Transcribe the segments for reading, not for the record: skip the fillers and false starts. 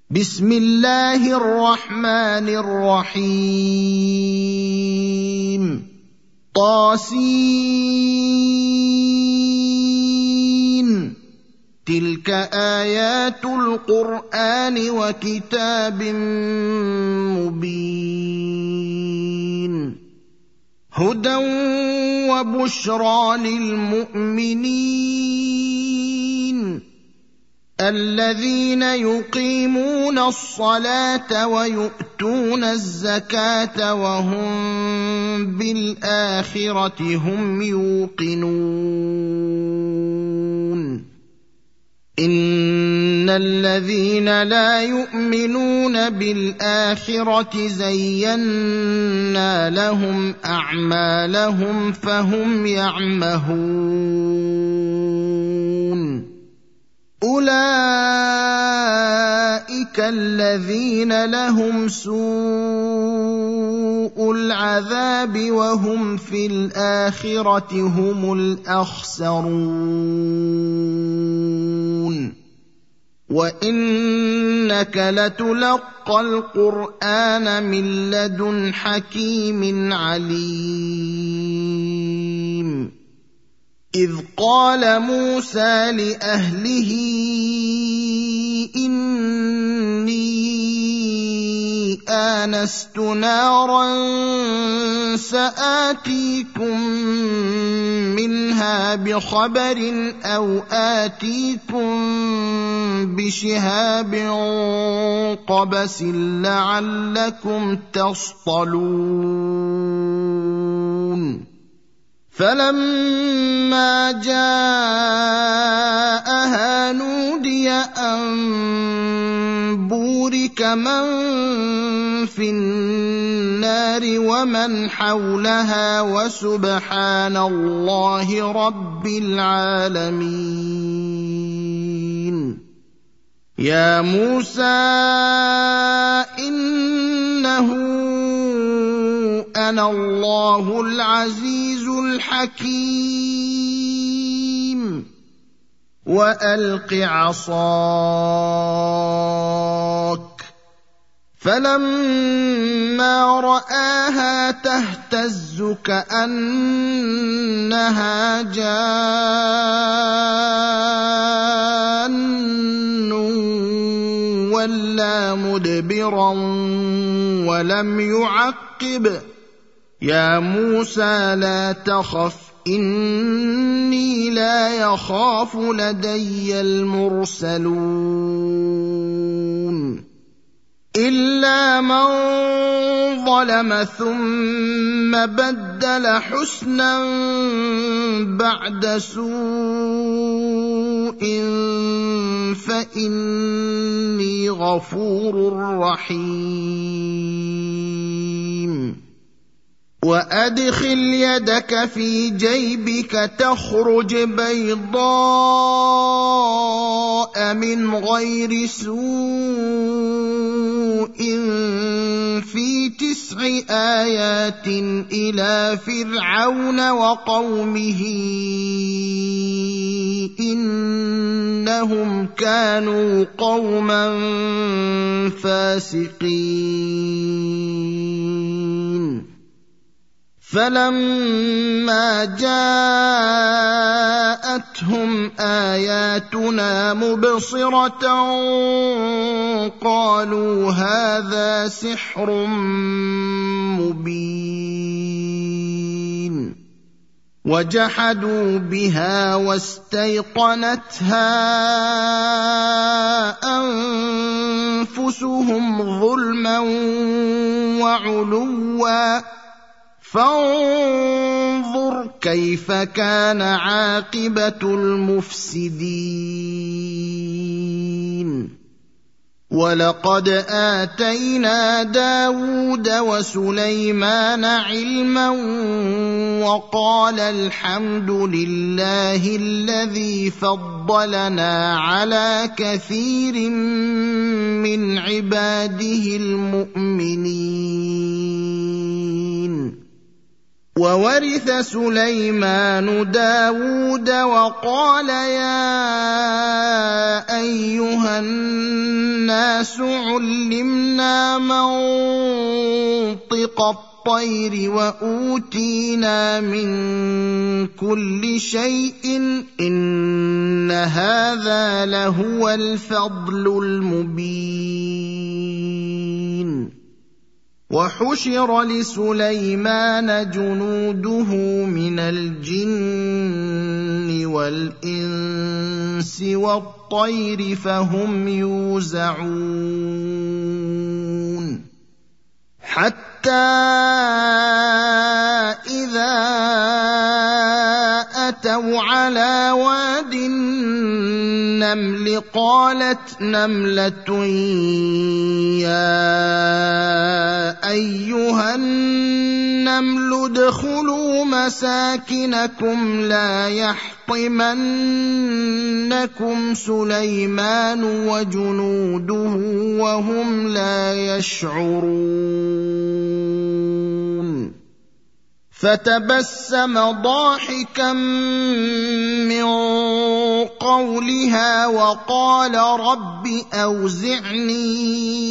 بسم الله الرحمن الرحيم طاسين تلك آيات القرآن وكتاب مبين هدى وبشرى للمؤمنين الذين يقيمون الصلاة ويؤتون الزكاة وهم بالآخرة هم يوقنون إن الذين لا يؤمنون بالآخرة زينا لهم أعمالهم فهم يعمهون أولئك الذين لهم سوء العذاب وهم في الآخرة هم الأخسرون وإنك لتلقى القرآن من لدن حكيم عليم إذ قال موسى لأهله إني آنست نارا سآتيكم منها بخبر أو آتيكم بشهاب قبس لعلكم تصطلون فلما جاءها نودي أن بورك من في النار ومن حولها وسبحان الله رب العالمين يا موسى إنه أنا الله العزيز الحكيم وألق عصاك فلما رآها تهتز كأنها جان ولا مدبرا ولم يعقب يا موسى لا تخف إني لا يخاف لدي المرسلون إلا من ظلم ثم بدل حسنا بعد سوء فإني غفور رحيم وأدخل يدك في جيبك تخرج بيضاء من غير سوء في 9 آيات إلى فرعون وقومه إنهم كانوا قوما فاسقين فلما جاءتهم آياتنا مبصرة قالوا هذا سحر مبين وجحدوا بها واستيقنتها أنفسهم ظلما وعلوا فانظر كيف كان عاقبة المفسدين ولقد آتينا داود وسليمان علما وقال الحمد لله الذي فضلنا على كثير من عباده المؤمنين وورث سليمان داود وقال يا أيها الناس الناس علمنا منطق الطير وأوتينا من كل شيء إن هذا لهو الفضل المبين وحشر لسليمان جنوده من الجن والإنس والطير فهم يوزعون حتى إذا أتوا على واد النمل قالت نملة يا أيها النمل ادخلوا مساكنكم لا يحطمنكم سليمان وجنوده وهم لا يشعرون فتبسم ضاحكا من قولها وقال رب أوزعني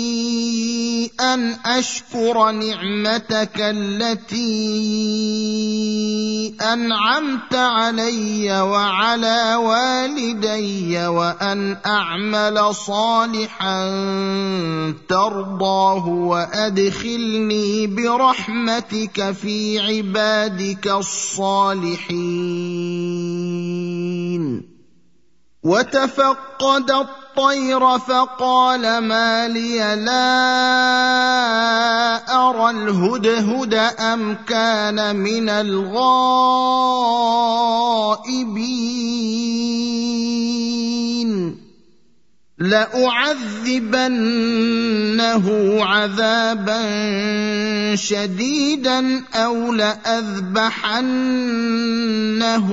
أن أشكر نعمتك التي أنعمت علي وعلى والدي وأن أعمل صالحا ترضاه وأدخلني برحمتك في عبادك الصالحين وتفقد الطير فقال ما لي لا أرى الهدهد أم كان من الغائبين لأعذبنه عذابا شديدا أو لأذبحنه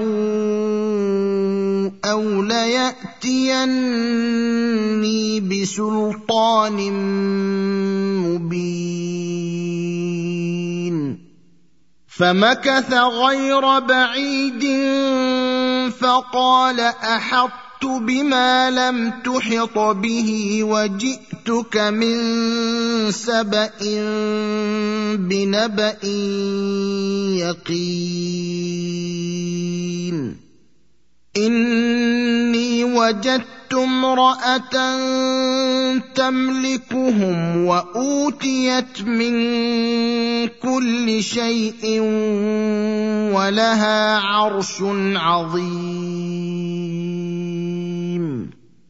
أو ليأتيني بسلطان مبين فمكث غير بعيد فقال أحطت بما لم تحط به وجئتك من سبأ بنبأ يقين إني وجدت امرأة تملكهم وأوتيت من كل شيء ولها عرش عظيم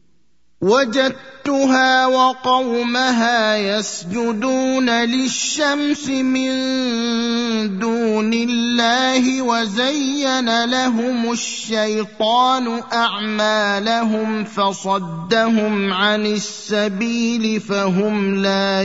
وجدتها وقومها يسجدون للشمس من دون الله وزين لهم الشيطان أعمالهم فصدهم عن السبيل فهم لا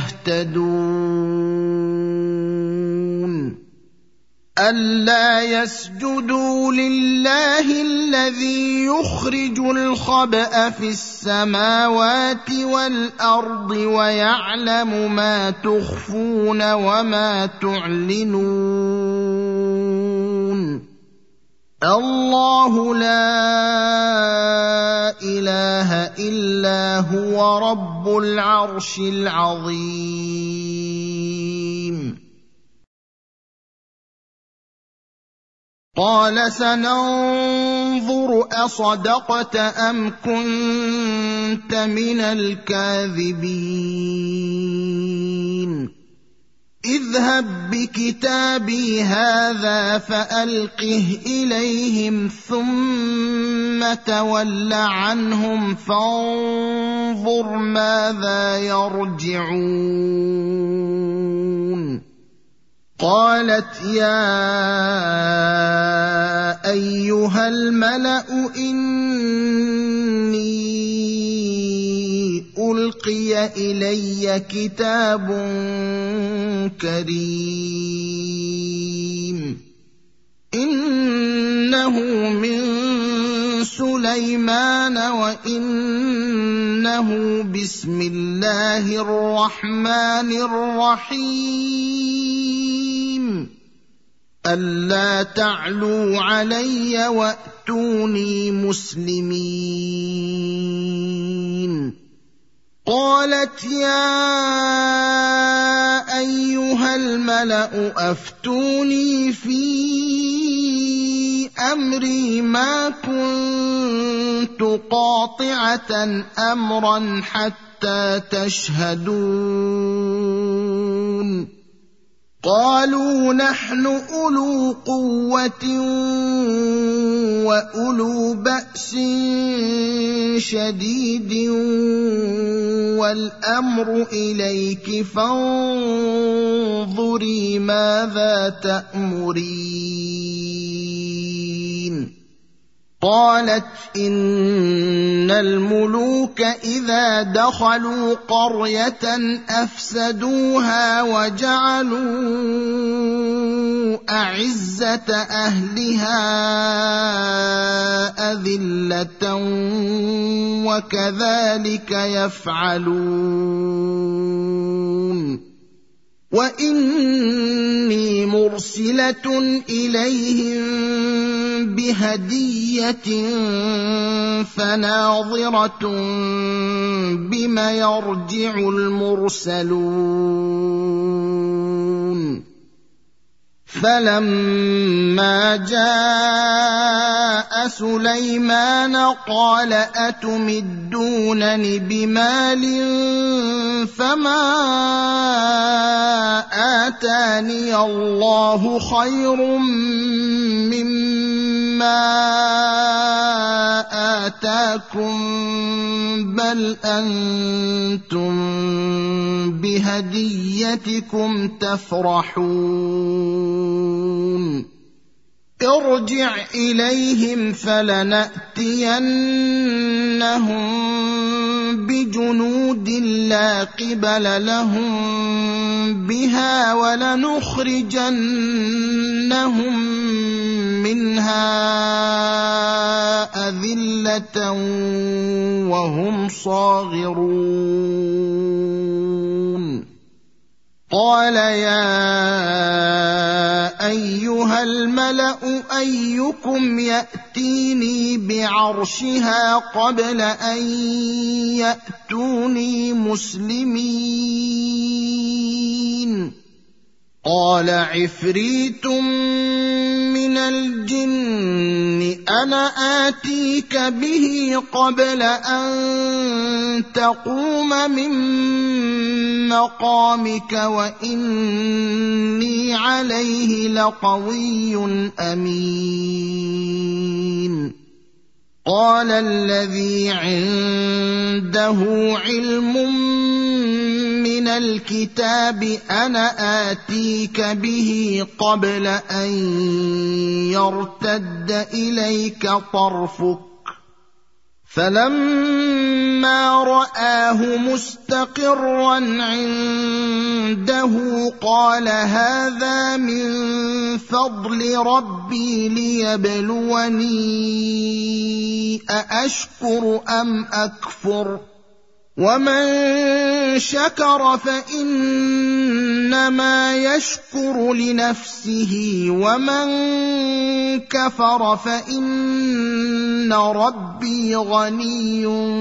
يهتدون ألا يسجدوا لله الذي يخرج الخبأ في السماوات والأرض ويعلم ما تخفون وما تعلنون الله لا إله إلا هو رب العرش العظيم قال سننظر أصدقت أم كنت من الكاذبين اذهب بكتابي هذا فألقه إليهم ثم تول عنهم فانظر ماذا يرجعون قالت يا أيها الملأ إني ألقي إلي كتاب كريم إنه من سليمان وإنه بسم الله الرحمن الرحيم ألا تعلوا علي وأتوني مسلمين قالت يا أيها الملأ أفتوني في أمري ما كنت قاطعة أمرا حتى تشهدون قالوا نحن أولو قوة وأولو بأس شديد والأمر إليك فانظري ماذا تأمرين قالت إن الملوك إذا دخلوا قرية أفسدوها وجعلوا أعزة أهلها أذلة وكذلك يفعلون وإني مرسلة إليهم بهدية فناظرة بم يرجع المرسلون فلما جاء سليمان قال أتمدونني بمال فما آتاني الله خير مما آتاكم بل أنتم بهديتكم تفرحون ارجع إليهم فلنأتينهم بجنود لا قبل لهم بها ولنخرجنهم منها أذلة وهم صاغرون قال يا أيها الملأ أيكم يأتيني بعرشها قبل أن يأتوني مسلمين قال عفريت من الجن أنا آتيك به قبل أن تقوم من مقامك وإني عليه لقوي أمين قال الذي عنده علم من الكتاب أنا آتيك به قبل أن يرتد إليك طرفك فلما رآه مستقرا عنده قال هذا من فضل ربي ليبلوني أأشكر أم أكفر ومن شكر فإنما يشكر لنفسه ومن كفر فإن ربي غني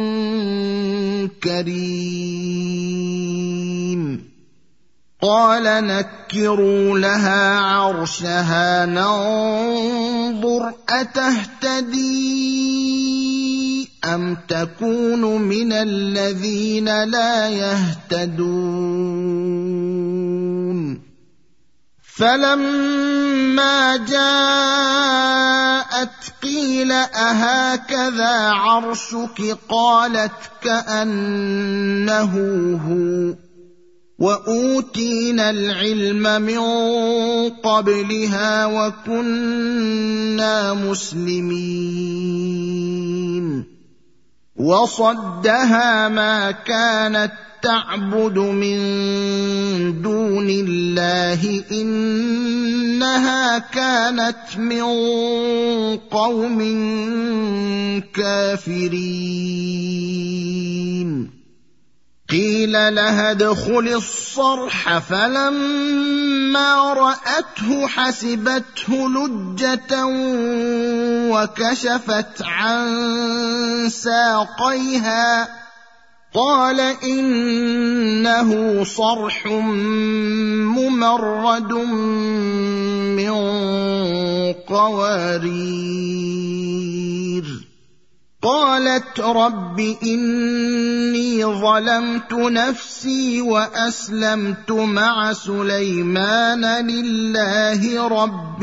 كريم قال نكروا لها عرشها ننظر أتهتدي أم تكون من الذين لا يهتدون فلما جاءت قيل أهكذا عرشك قالت كأنه هو وأوتينا العلم من قبلها وكنا مسلمين وصدها ما كانت تعبد من دون الله إنها كانت من قوم كافرين قيل لها ادخل الصرح فلما رأته حسبته لجة وكشفت عن ساقيها قال إنه صرح ممرد من قوارير. قالت رب إني ظلمت نفسي وأسلمت مع سليمان لله رب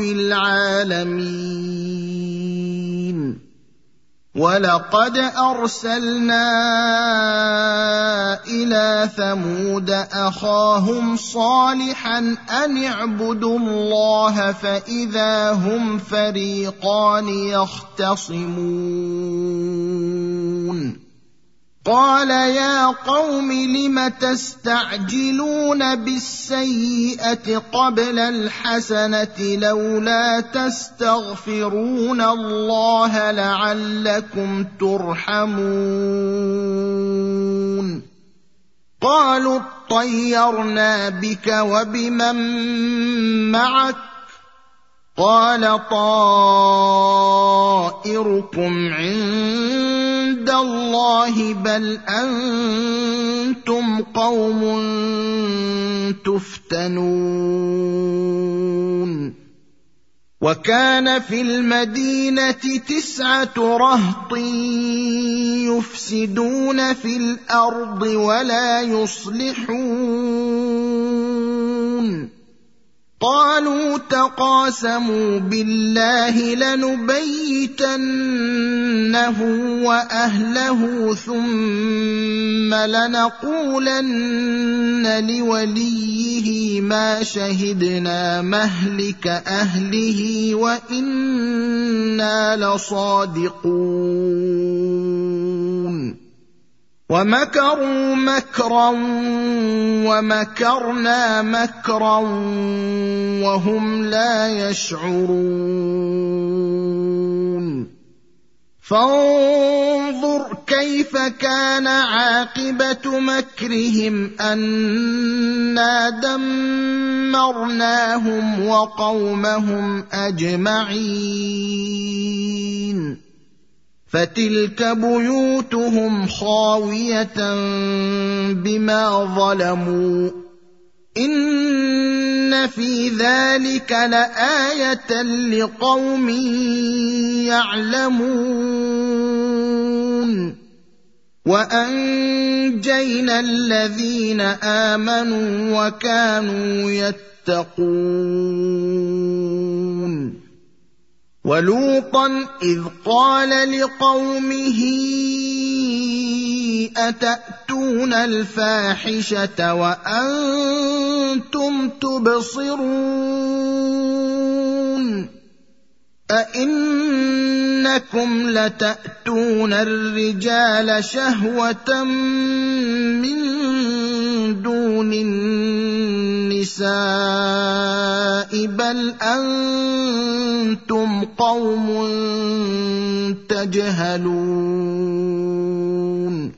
العالمين. ولقد أرسلنا إلى ثمود أخاهم صالحا أن اعبدوا الله فإذا هم فريقان يختصمون. قال يا قوم لم تستعجلون بالسيئة قبل الحسنة لولا تستغفرون الله لعلكم ترحمون. قالوا اطيرنا بك وبمن معك قال طائركم عند الله بل أنتم قوم تفتنون. وكان في المدينة 9 رهط يفسدون في الأرض ولا يصلحون. قالوا تقاسموا بالله لنبيتنه وأهله ثم لنقولن لوليه ما شهدنا مهلك أهله وإنا لصادقون. ومكروا مكرا ومكرنا مكرا وهم لا يشعرون. فانظر كيف كان عاقبة مكرهم أنا دمرناهم وقومهم أجمعين. فتلك بيوتهم خاوية بما ظلموا إن في ذلك لآية لقوم يعلمون. وأنجينا الذين آمنوا وكانوا يتقون. ولوطا إذ قال لقومه أتأتون الفاحشة وأنتم تبصرون أئنكم لتأتون الرجال شهوة من دون النساء بل أنتم قوم تجهلون.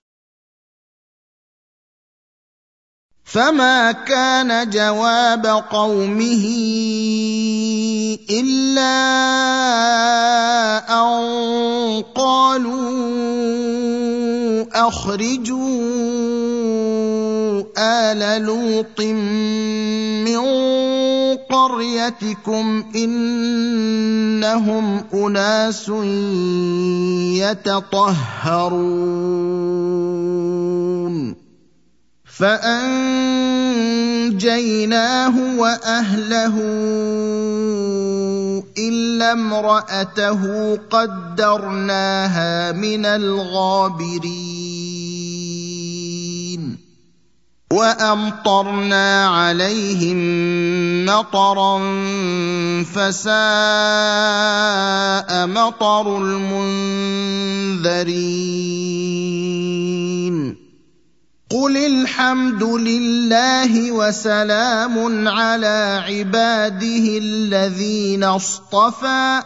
فما كان جواب قومه إلا أن قالوا أخرجوا آل لوط من قريتكم إنهم أناس يتطهرون. فأنجيناه وأهله إلا امرأته قدرناها من الغابرين. وأمطرنا عليهم مطرا فساء مطر المنذرين. قل الحمد لله وسلام على عباده الذين اصطفى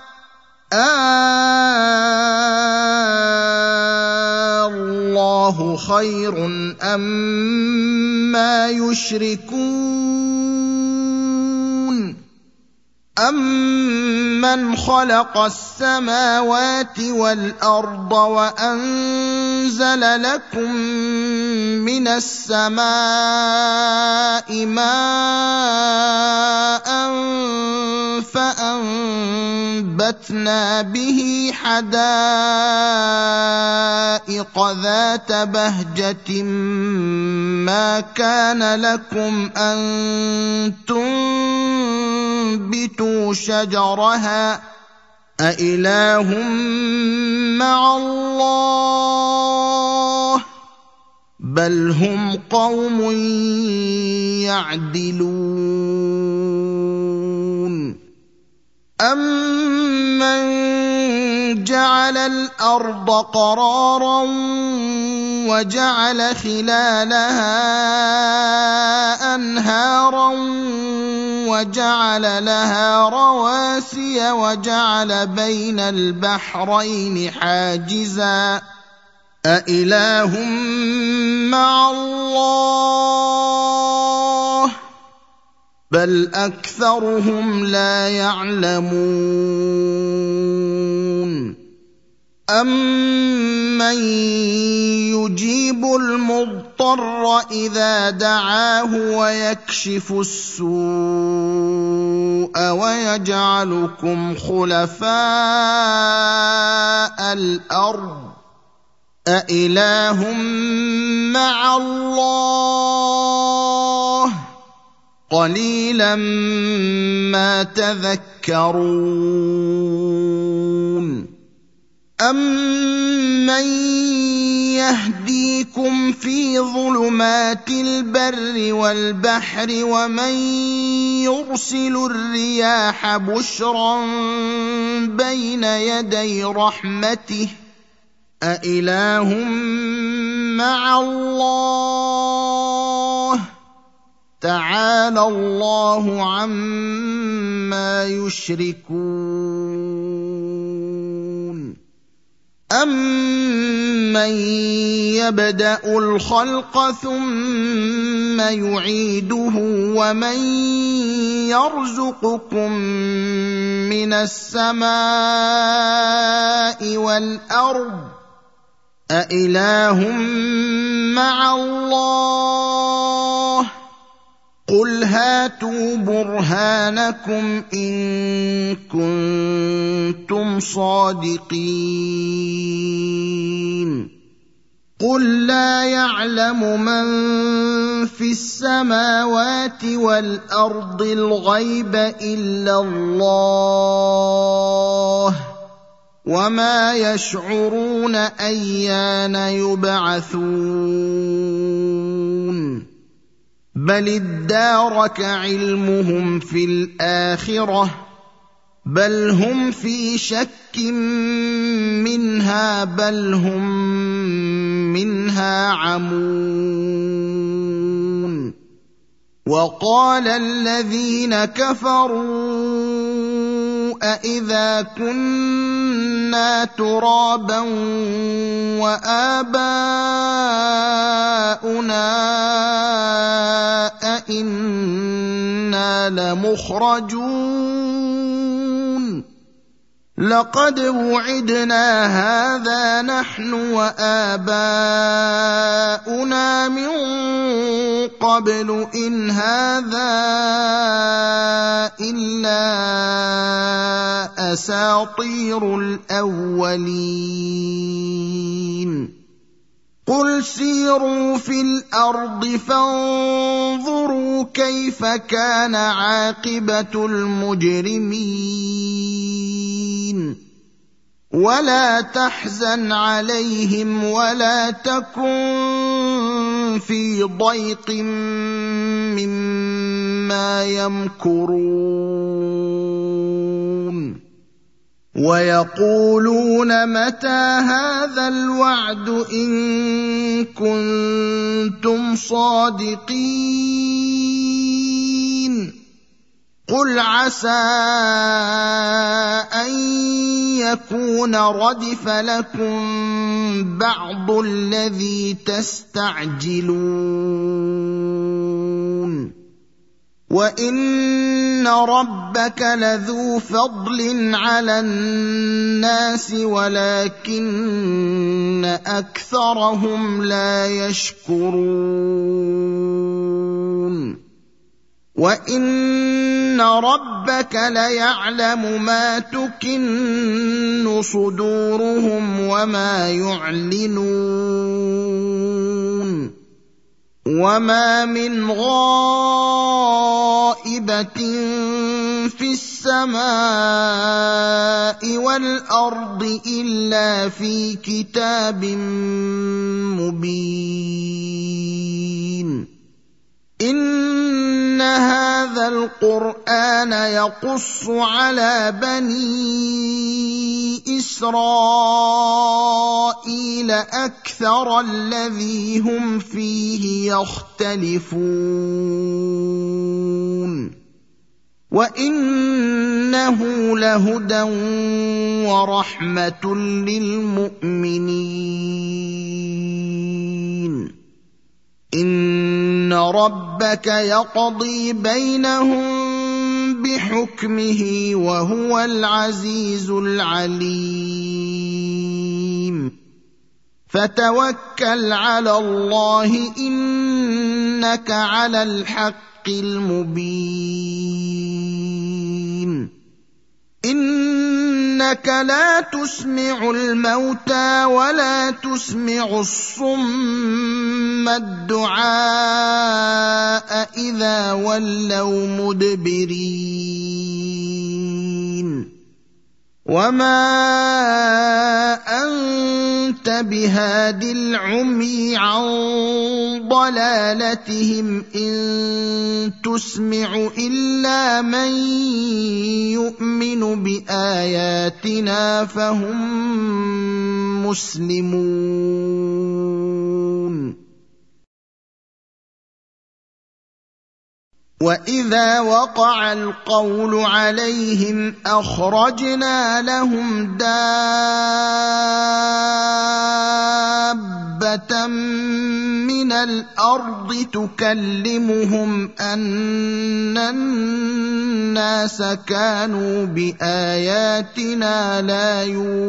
الله خير أما يشركون أَمَّنْ خَلَقَ السَّمَاوَاتِ وَالْأَرْضَ وَأَنزَلَ لَكُم مِّنَ السَّمَاءِ مَاءً فَأَنبَتْنَا بِهِ حَدَائِقَ ذَاتَ بَهْجَةٍ مَّا كَانَ لَكُمْ أَن تُنبِتُوا شَجَرَهَا أَإِلَٰهٌ مَّعَ اللَّهِ ۚ بَلْ هُمْ قَوْمٌ يَعْدِلُونَ أَمَّن جَعَلَ الْأَرْضَ قَرَارًا وَجَعَلَ خِلَالَهَا أَنْهَارًا وَجَعَلَ لَهَا رَوَاسِيَ وَجَعَلَ بَيْنَ الْبَحْرَيْنِ حَاجِزًا أَإِلَٰهٌ مَّعَ اللَّهِ ۚ بَلْ أَكْثَرُهُمْ لَا يَعْلَمُونَ أَمَّن يُجِيبُ الْمُضْطَرَّ إِذَا دَعَاهُ وَيَكْشِفُ السُّوءَ وَيَجْعَلُكُمْ خُلَفَاءَ الْأَرْضِ أَإِلَٰهٌ مَّعَ اللَّهِ ۚ قَلِيلًا مَّا تَذَكَّرُونَ أَمَّن يَهْدِيكُمْ فِي ظُلُمَاتِ الْبَرِّ وَالْبَحْرِ وَمَن يُرْسِلُ الرِّيَاحَ بُشْرًا بَيْنَ يَدَيْ رَحْمَتِهِ أَإِلَٰهٌ مَّعَ اللَّهِ ۚ تَعَالَى اللَّهُ عَمَّا يُشْرِكُونَ أَمَّن يَبْدَأُ الْخَلْقَ ثُمَّ يُعِيدُهُ وَمَن يَرْزُقُكُم مِّنَ السَّمَاءِ وَالْأَرْضِ أَإِلَٰهٌ مَّعَ اللَّهِ ۚ قُلْ هَاتُوا بُرْهَانَكُمْ إِن كُنتُمْ صَادِقِينَ قُل لَّا يَعْلَمُ مَن فِي السَّمَاوَاتِ وَالْأَرْضِ الْغَيْبَ إِلَّا اللَّهُ ۚ وَمَا يَشْعُرُونَ أَيَّانَ يُبْعَثُونَ بَلِ ادَّارَكَ عِلْمُهُمْ فِي الْآخِرَةِ بَلْ هُمْ فِي شَكٍّ مِّنْهَا بَلْ هُم مِّنْهَا عَمُونَ وَقَالَ الَّذِينَ كَفَرُوا أَإِذَا كُنَّا تُرَابًا وَآبَاؤُنَا أَإِنَّا لَمُخْرَجُونَ لَقَدْ وُعِدْنَا هَٰذَا نَحْنُ وَآبَاؤُنَا مِن قَبْلُ إِنْ هَٰذَا إِلَّا أَسَاطِيرُ الْأَوَّلِينَ قُلْ سِيرُوا فِي الْأَرْضِ فَانظُرُوا كَيْفَ كَانَ عَاقِبَةُ الْمُجْرِمِينَ وَلَا تَحْزَنْ عَلَيْهِمْ وَلَا تَكُن فِي ضَيْقٍ مِّمَّا يَمْكُرُونَ وَيَقُولُونَ مَتَىٰ هَٰذَا الْوَعْدُ إِن كُنتُمْ صَادِقِينَ قُلْ عَسَىٰ أَن يَكُونَ رَدِفَ لَكُم بَعْضُ الَّذِي تَسْتَعْجِلُونَ وَإِنَّ رَبَّكَ لَذُو فَضْلٍ عَلَى النَّاسِ وَلَكِنَّ أَكْثَرَهُمْ لَا يَشْكُرُونَ وَإِنَّ رَبَّكَ لَيَعْلَمُ مَا تُكِنُّ صُدُورُهُمْ وَمَا يُعْلِنُونَ وَمَا مِنْ غَائِبَةٍ فِي السَّمَاءِ وَالْأَرْضِ إِلَّا فِي كِتَابٍ مُبِينٍ إِنَّ هَذَا الْقُرْآنَ يَقُصُّ عَلَى بَنِي إِسْرَائِيلَ أَكْثَرَ الَّذِي هُمْ فِيهِ يَخْتَلِفُونَ وَإِنَّهُ لَهُدًى وَرَحْمَةٌ لِّلْمُؤْمِنِينَ إِنَّ رَبَّكَ يَقْضِي بَيْنَهُم بِحُكْمِهِ وَهُوَ الْعَزِيزُ الْعَلِيمُ فَتَوَكَّلْ عَلَى اللَّهِ إِنَّكَ عَلَى الْحَقِّ الْمُبِينِ إِنَّكَ لَا تُسْمِعُ الْمَوْتَىٰ وَلَا تُسْمِعُ الصُّمَّ الدُّعَاءَ إِذَا وَلَّوْا مُدْبِرِينَ وَمَا أَنتَ بِهَادِ الْعُمْيِ عَن ضَلَالَتِهِمْ إِن تُسْمِعُ إِلَّا مَن يُؤْمِنُ بِآيَاتِنَا فَهُم مُّسْلِمُونَ وَإِذَا وَقَعَ الْقَوْلُ عَلَيْهِمْ أَخْرَجْنَا لَهُمْ دَابَّةً مِّنَ الْأَرْضِ تُكَلِّمُهُمْ أَنَّ النَّاسَ كَانُوا بِآيَاتِنَا لَا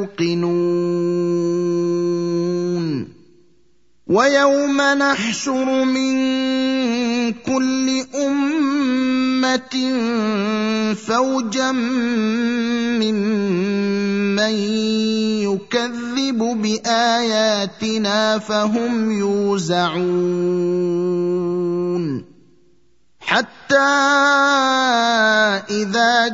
يُوقِنُونَ وَيَوْمَ نَحْشُرُ مِن كُلِّ أُمَّةٍ فَوْجًا مِّمَّن يُكَذِّبُ بِآيَاتِنَا فَهُمْ يُوزَعُونَ حَتَّى إِذَا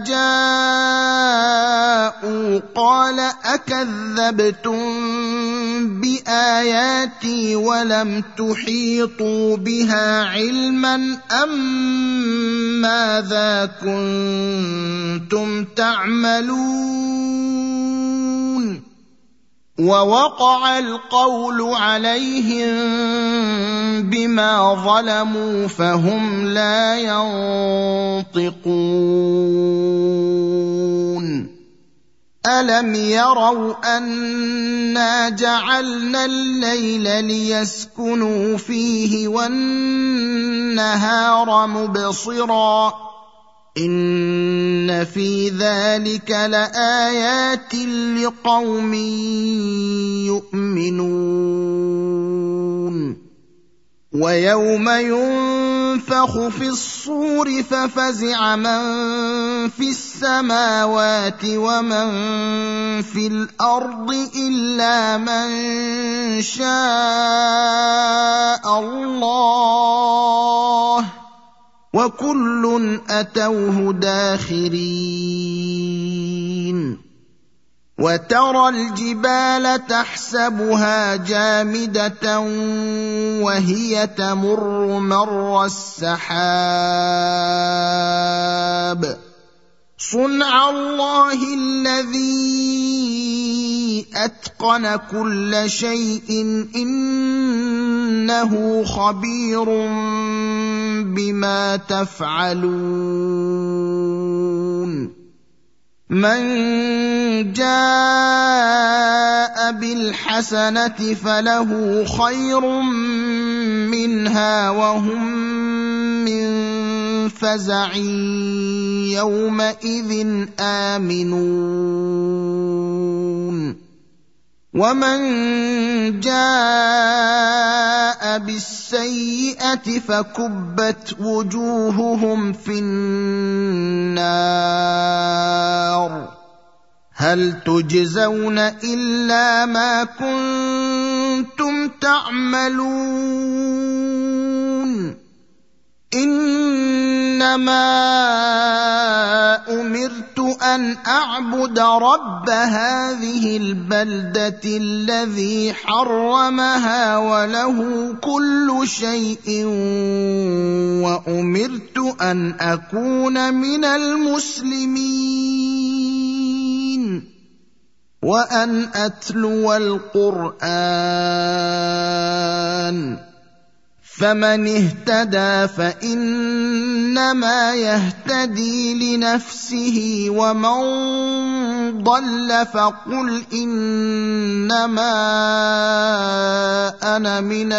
جَاءُوا قَالَ أَكَذَّبْتُم بِآيَاتِي وَلَمْ تُحِيطُوا بِهَا عِلْمًا ماذا كُنتُمْ تَعْمَلُونَ وَوَقَعَ الْقَوْلُ عَلَيْهِم بِمَا ظَلَمُوا فَهُمْ لَا يَنطِقُونَ أَلَمْ يَرَوْا أَنَّا جَعَلْنَا اللَّيْلَ لِيَسْكُنُوا فِيهِ وَالنَّهَارَ مُبْصِرًا إِنَّ فِي ذَلِكَ لَآيَاتٍ لِقَوْمٍ يُؤْمِنُونَ وَيَوْمَ يُنفَخُ فِي الصُّورِ فَفَزِعَ مَن فِي السَّمَاوَاتِ وَمَن فِي الْأَرْضِ إِلَّا مَن شَاءَ اللَّهُ وَكُلٌّ أَتَوْهُ دَاخِرِينَ وَتَرَى الْجِبَالَ تَحْسَبُهَا جَامِدَةً وَهِيَ تَمُرُّ مَرَّ السَّحَابِ صُنْعَ اللَّهِ الَّذِي أَتْقَنَ كُلَّ شَيْءٍ إِنَّهُ خَبِيرٌ بِمَا تَفْعَلُونَ مَن جَاءَ بِالْحَسَنَةِ فَلَهُ خَيْرٌ مِّنْهَا وَهُم مِّن فزع يومئذ آمنون ومن جاء بالسيئة فكبت وجوههم في النار هل تجزون إلا ما كنتم تعملون إنما أمرت أن أعبد رب هذه البلدة الذي حرمها وله كل شيء وأمرت أن أكون من المسلمين وأن أتلو القرآن فمن اهتدى فإنما يهتدي لنفسه ومن ضل فقل إنما أنا من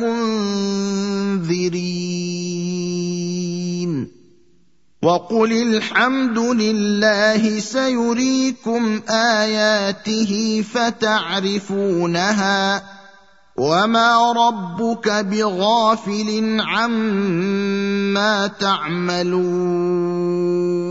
المنذرين وقل الحمد لله سيريكم آياته فتعرفونها وما ربك بغافل عما تعملون